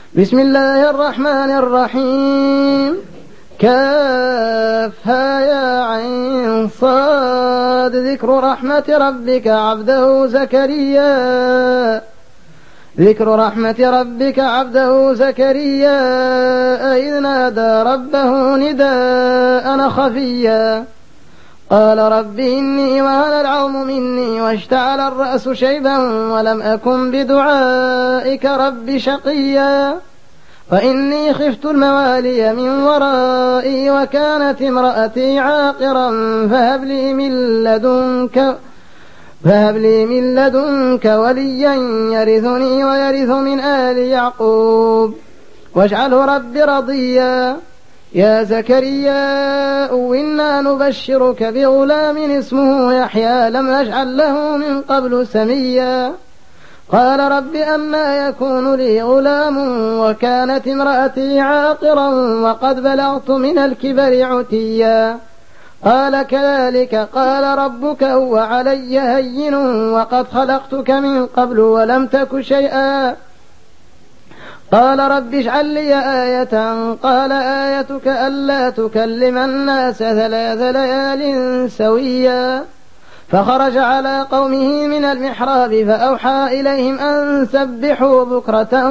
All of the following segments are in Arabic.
بسم الله الرحمن الرحيم. كافها يا عين صاد. ذكر رحمة ربك عبده زكريا إذ نادى ربه نداء خفيا قال رب إني وهن العظم مني واشتعل الرأس شيبا ولم أكن بدعائك رب شقيا وإني خفت الموالي من ورائي وكانت امرأتي عاقرا فهب لي من لدنك وليا يرثني ويرث من آل يعقوب واجعله رب رضيا. يا زكريا إنا نبشرك بغلام اسمه يحيى لم نجعل له من قبل سميا قال رب أنى يكون لي غلام وكانت امرأتي عاقرا وقد بلغت من الكبر عتيا قال كذلك قال ربك هو علي هين وقد خلقتك من قبل ولم تك شيئا قال رب اجعل لي آية قال آيتك ألا تكلم الناس 3 ليال سويا فخرج على قومه من المحراب فأوحى إليهم أن سبحوا بكرة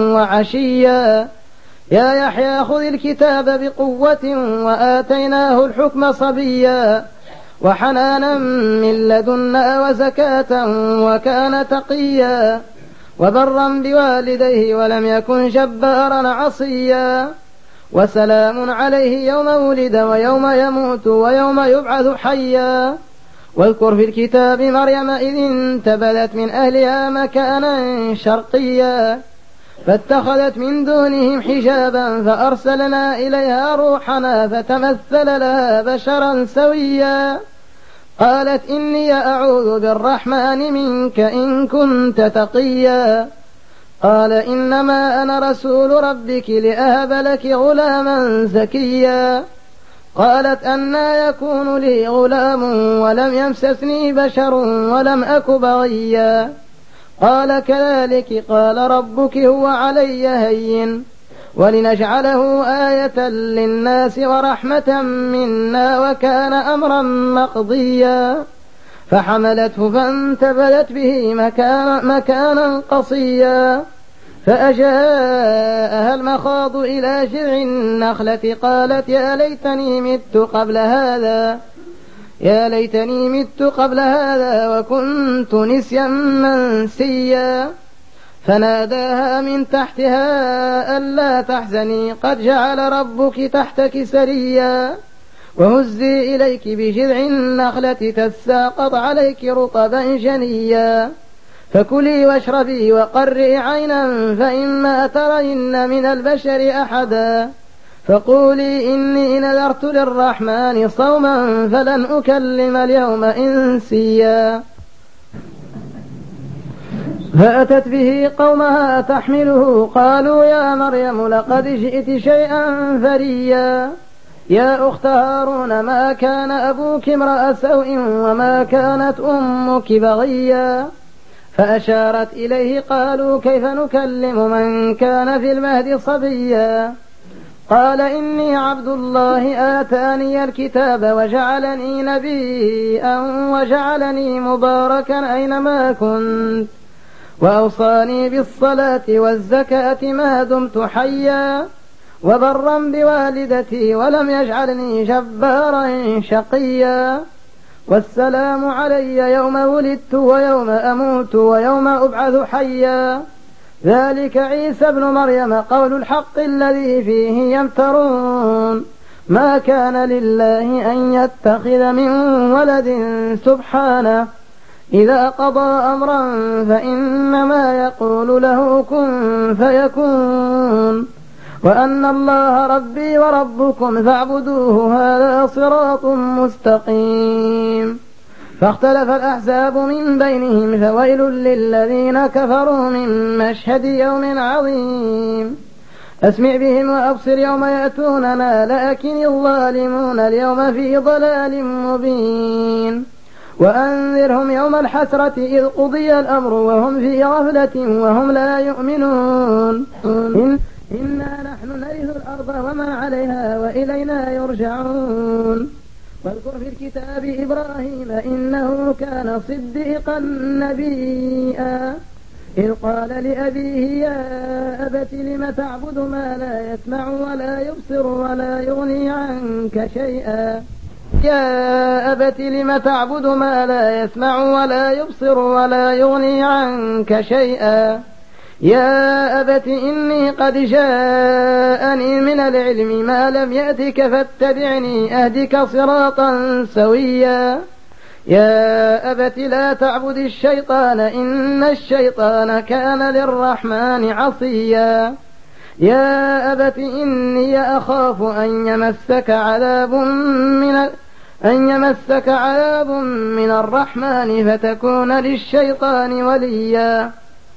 وعشيا يا يحيى خذ الكتاب بقوة وآتيناه الحكم صبيا وحنانا من لدنا وزكاة وكان تقيا وبرا بوالديه ولم يكن جبارا عصيا وسلام عليه يوم ولد ويوم يموت ويوم يبعث حيا واذكر في الكتاب مريم إذ انتبذت من أهلها مكانا شرقيا فاتخذت من دونهم حجابا فأرسلنا إليها روحنا فتمثل لها بشرا سويا قالت إني أعوذ بالرحمن منك إن كنت تقيا قال إنما أنا رسول ربك لأهب لك غلاما زكيا قالت أنى يكون لي غلام ولم يمسسني بشر ولم أك بغيا قال كذلك قال ربك هو علي هين ولنجعله آية للناس ورحمة منا وكان أمرا مقضيا فحملته فانتبذت به مكانا قصيا فأجاءها المخاض إلى جذع النخلة قالت يا ليتني مت قبل هذا وكنت نسيا منسيا فناداها من تحتها ألا تحزني قد جعل ربك تحتك سريا وهزي إليك بجذع النخلة تساقط عليك رطبا جنيا فكلي واشربي وقرئي عينا فإما ترين من البشر أحدا فقولي إني نذرت للرحمن صوما فلن أكلم اليوم إنسيا فأتت به قومها تحمله قالوا يا مريم لقد جئت شيئا فريا يا أخت هارون ما كان أبوك امرأ سوء وما كانت أمك بغيا فأشارت إليه قالوا كيف نكلم من كان في المهد صبيا قال إني عبد الله آتاني الكتاب وجعلني نبيا وجعلني مباركا أينما كنت وأوصاني بالصلاة والزكاة ما دمت حيا وبرا بوالدتي ولم يجعلني جبارا شقيا والسلام علي يوم ولدت ويوم أموت ويوم أبعث حيا ذلك عيسى ابن مريم قول الحق الذي فيه يمترون ما كان لله أن يتخذ من ولد سبحانه إذا قضى أمرا فإنما يقول له كن فيكون وأن الله ربي وربكم فاعبدوه هذا صراط مستقيم فاختلف الأحزاب من بينهم فويل للذين كفروا من مشهد يوم عظيم أسمع بهم وأبصر يوم يأتوننا لكن الظالمون اليوم في ضلال مبين وأنذرهم يوم الحسرة إذ قضي الأمر وهم في غفلة وهم لا يؤمنون والأرض وما عليها وإلينا يرجعون. واذكر في الكتاب إبراهيم إنه كان صديقا نبيا إذ قال لأبيه يا أبت لم تعبد ما لا يسمع ولا يبصر ولا يغني عنك شيئا يا أبت لم تعبد ما لا يسمع ولا يبصر ولا يغني عنك شيئا يا أبت إني قد جاءني من العلم ما لم يأتك فاتبعني أهدك صراطا سويا يا أبت لا تعبد الشيطان إن الشيطان كان للرحمن عصيا يا أبت إني أخاف أن يمسك عذاب من الرحمن فتكون للشيطان وليا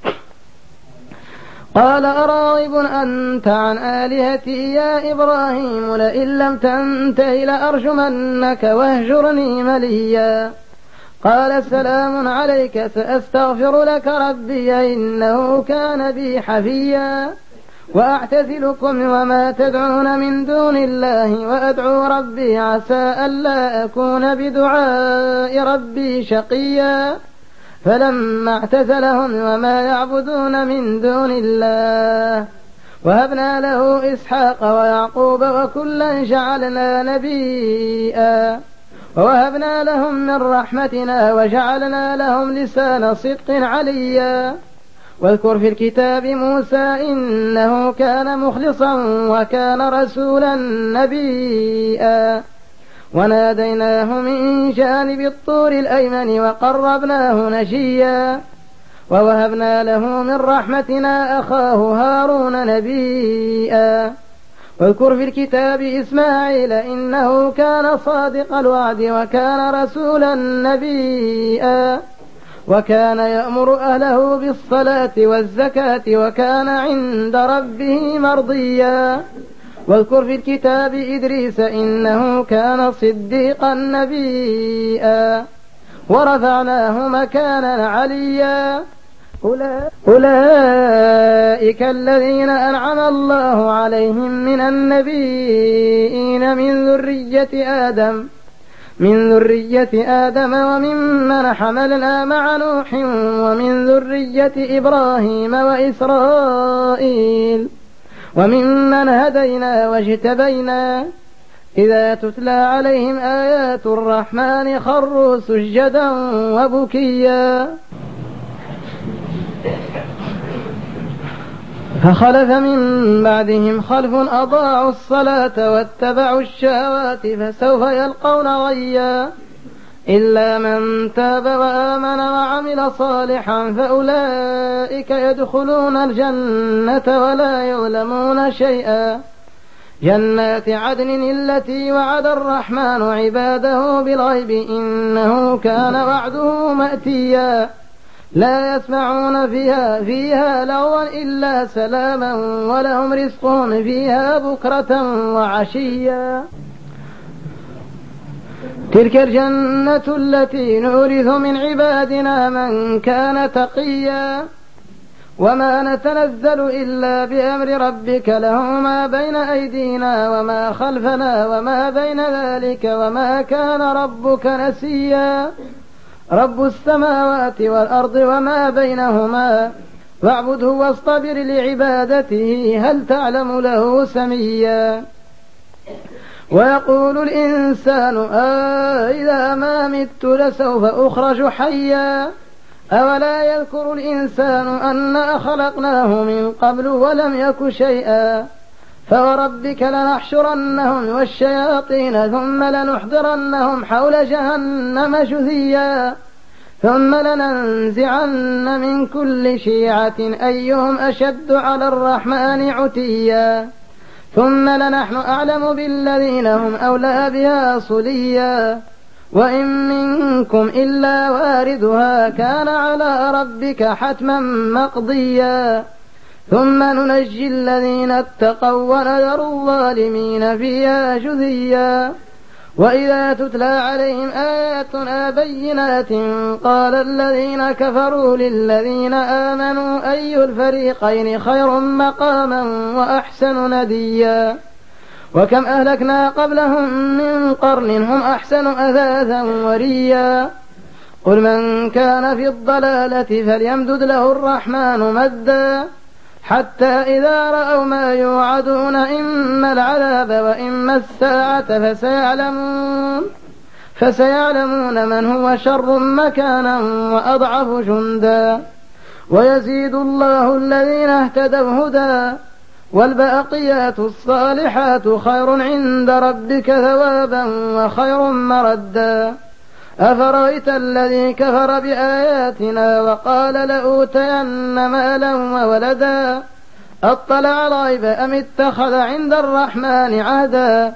قال أراغب أنت عن آلهتي يا إبراهيم لئن لم تنته لأرجمنك واهجرني مليا قال سلام عليك سأستغفر لك ربي إنه كان بي حفيا وأعتزلكم وما تدعون من دون الله وأدعو ربي عسى ألا أكون بدعاء ربي شقيا فلما اعتزلهم وما يعبدون من دون الله وهبنا له إسحاق ويعقوب وكلا جعلنا نبيا ووهبنا لهم من رحمتنا وجعلنا لهم لسان صدق عليا واذكر في الكتاب موسى إنه كان مخلصا وكان رسولا نبيا وناديناه من جانب الطور الأيمن وقربناه نجيا ووهبنا له من رحمتنا أخاه هارون نبيا واذكر في الكتاب إسماعيل إنه كان صادق الوعد وكان رسولا نبيا وكان يأمر أهله بالصلاة والزكاة وكان عند ربه مرضيا واذكر في الكتاب إدريس إنه كان صديقا نبيا ورفعناه مكانا عليا أولئك الذين أنعم الله عليهم من النبيين من ذرية آدم وممن حملنا مع نوح ومن ذرية إبراهيم وإسرائيل وممن هدينا واجتبينا إذا تتلى عليهم آيات الرحمن خروا سجدا وبكيا فخلف من بعدهم خلف أضاعوا الصلاة واتبعوا الشهوات فسوف يلقون غيا إلا من تاب وآمن وعمل صالحا فأولئك يدخلون الجنة ولا يظلمون شيئا جنات عدن التي وعد الرحمن عباده بالغيب إنه كان وعده مأتيا لا يسمعون فيها لغوا إلا سلاما ولهم رزقهم فيها بكرة وعشيا تلك الجنة التي نورث من عبادنا من كان تقيا وما نتنزل إلا بأمر ربك له ما بين أيدينا وما خلفنا وما بين ذلك وما كان ربك نسيا رب السماوات والأرض وما بينهما واعبده واصطبر لعبادته هل تعلم له سميا ويقول الإنسان إذا ما مت لسوف أخرج حيا أولا يذكر الإنسان أنا خلقناه من قبل ولم يك شيئا فوربك لنحشرنهم والشياطين ثم لنحضرنهم حول جهنم جثيا ثم لننزعن من كل شيعة أيهم أشد على الرحمن عتيا ثم لنحن أعلم بالذين هم أولى بها صليا وإن منكم إلا واردها كان على ربك حتما مقضيا ثم ننجي الذين اتقوا ونذر الظالمين فيها جثيا وإذا تتلى عليهم آياتنا بينات قال الذين كفروا للذين آمنوا أي الفريقين خير مقاما وأحسن نديا وكم أهلكنا قبلهم من قرن هم أحسن أثاثا وريا قل من كان في الضلالة فليمدد له الرحمن مدا حتى إذا رأوا ما يوعدون إما العذاب وإما الساعة فسيعلمون من هو شر مكانا وأضعف جندا ويزيد الله الذين اهتدوا هدى والباقيات الصالحات خير عند ربك ثوابا وخير مردا أفرأيت الذي كفر بآياتنا وقال لأوتين مالا وولدا أطلع الغيب أم اتخذ عند الرحمن عهدا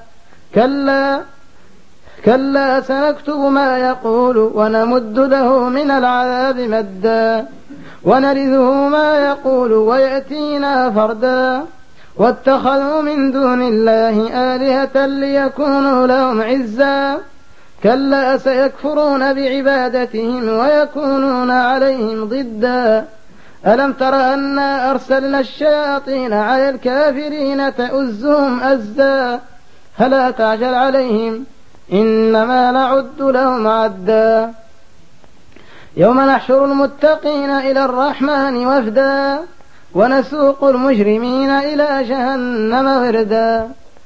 كلا سنكتب ما يقول ونمد له من العذاب مدا ونرثه ما يقول ويأتينا فردا واتخذوا من دون الله آلهة ليكونوا لهم عزا كلا سيكفرون بعبادتهم ويكونون عليهم ضدا ألم تر أنا أرسلنا الشياطين على الكافرين تؤزهم أزا فلا تعجل عليهم إنما نعد لهم عدا يوم نحشر المتقين إلى الرحمن وفدا ونسوق المجرمين إلى جهنم وردا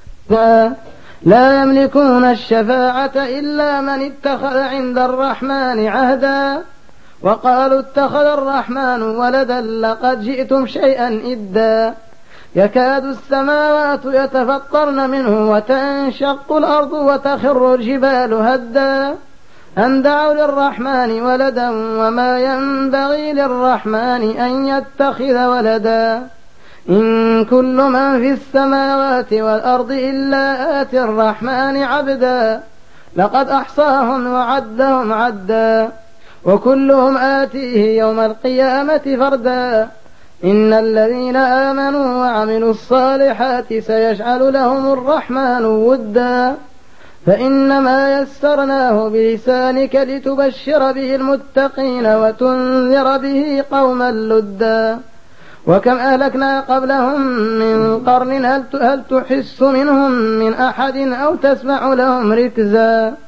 لا يملكون الشفاعة إلا من اتخذ عند الرحمن عهدا وقالوا اتخذ الرحمن ولدا لقد جئتم شيئا إدا يكاد السماوات يتفطرن منه وتنشق الأرض وتخر الجبال هدا أن دعوا للرحمن ولدا وما ينبغي للرحمن أن يتخذ ولدا إن كل من في السماوات والأرض إلا آتي الرحمن عبدا لقد أحصاهم وعدهم عدا وكلهم آتيه يوم القيامة فردا إن الذين آمنوا وعملوا الصالحات سيجعل لهم الرحمن ودا فإنما يسرناه بلسانك لتبشر به المتقين وتنذر به قوما لدا وكم أهلكنا قبلهم من قرن هل تحس منهم من أحد أو تسمع لهم ركزا